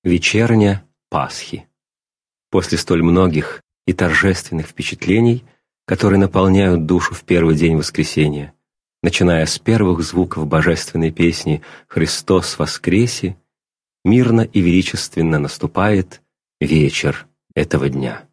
Вечерня Пасхи. После столь многих и торжественных впечатлений, которые наполняют душу в первый день воскресения, начиная с первых звуков божественной песни «Христос воскресе», мирно и величественно наступает вечер этого дня.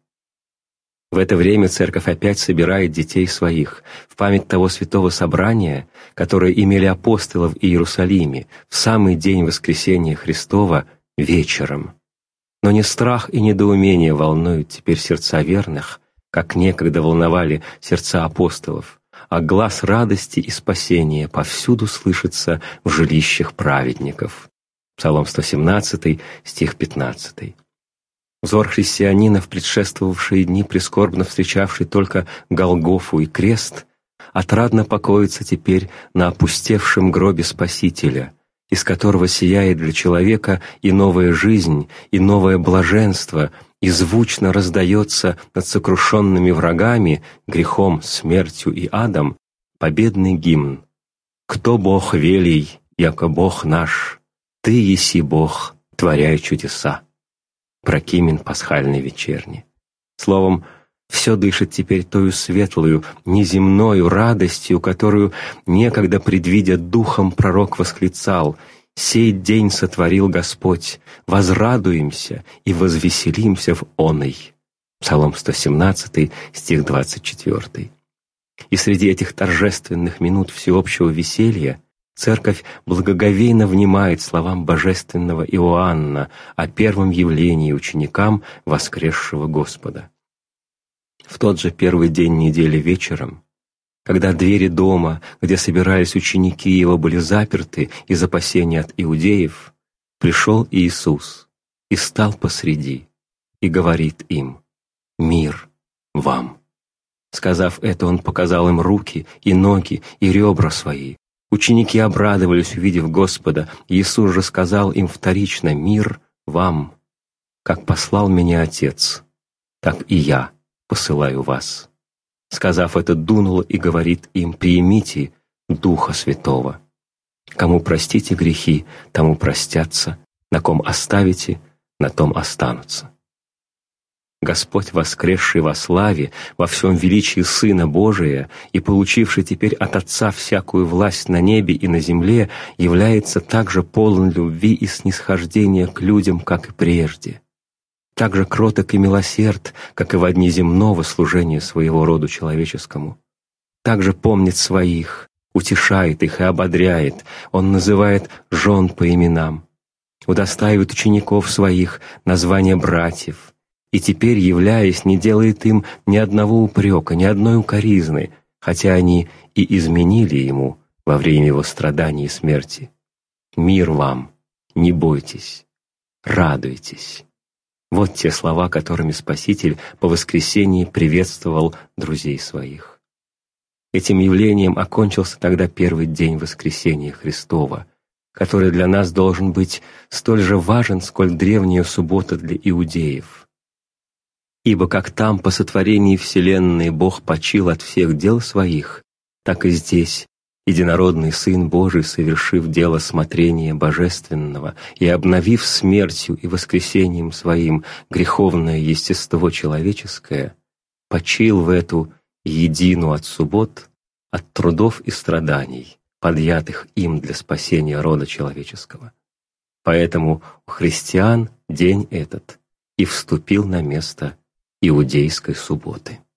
В это время Церковь опять собирает детей своих в память того святого собрания, которое имели апостолы в Иерусалиме в самый день воскресения Христова вечером. Но не страх и недоумение волнуют теперь сердца верных, как некогда волновали сердца апостолов, а глас радости и спасения повсюду слышится в жилищах праведников. Псалом 117, стих 15. Взор христианина в предшествовавшие дни, прискорбно встречавший только Голгофу и крест, отрадно покоится теперь на опустевшем гробе Спасителя, из которого сияет для человека и новая жизнь, и новое блаженство, и звучно раздается над сокрушенными врагами, грехом, смертью и адом, победный гимн: «Кто Бог велий, яко Бог наш, Ты еси Бог, творяй чудеса». Прокимен пасхальной вечерни. Словом, все дышит теперь тою светлую, неземною радостью, которую некогда, предвидя духом, пророк восклицал: «Сей день сотворил Господь, возрадуемся и возвеселимся в оной». Псалом 117, стих 24. И среди этих торжественных минут всеобщего веселья Церковь благоговейно внимает словам божественного Иоанна о первом явлении ученикам воскресшего Господа. В тот же первый день недели вечером, когда двери дома, где собирались ученики его, были заперты из опасения от иудеев, пришел Иисус и стал посреди и говорит им: «Мир вам». Сказав это, Он показал им руки и ноги и ребра свои. Ученики обрадовались, увидев Господа. Иисус же сказал им вторично: «Мир вам! Как послал меня Отец, так и я посылаю вас». Сказав это, дунул и говорит им: «Примите Духа Святого. Кому простите грехи, тому простятся, на ком оставите, на том останутся». Господь, воскресший во славе, во всем величии Сына Божия и получивший теперь от Отца всякую власть на небе и на земле, является также полон любви и снисхождения к людям, как и прежде. Также кроток и милосерд, как и во дни земного служения своего роду человеческому. Также помнит своих, утешает их и ободряет. Он называет жен по именам, удостаивает учеников своих названия братьев, и теперь, являясь, не делает им ни одного упрека, ни одной укоризны, хотя они и изменили Ему во время Его страданий и смерти. «Мир вам! Не бойтесь! Радуйтесь!» Вот те слова, которыми Спаситель по воскресении приветствовал друзей своих. Этим явлением окончился тогда первый день воскресения Христова, который для нас должен быть столь же важен, сколь древняя суббота для иудеев. Ибо как там по сотворении вселенной Бог почил от всех дел своих, так и здесь единородный Сын Божий, совершив дело смотрения божественного и обновив смертью и воскресением Своим греховное естество человеческое, почил в эту едину от суббот, от трудов и страданий, подъятых им для спасения рода человеческого. Поэтому у христиан день этот и вступил на место иудейской субботы.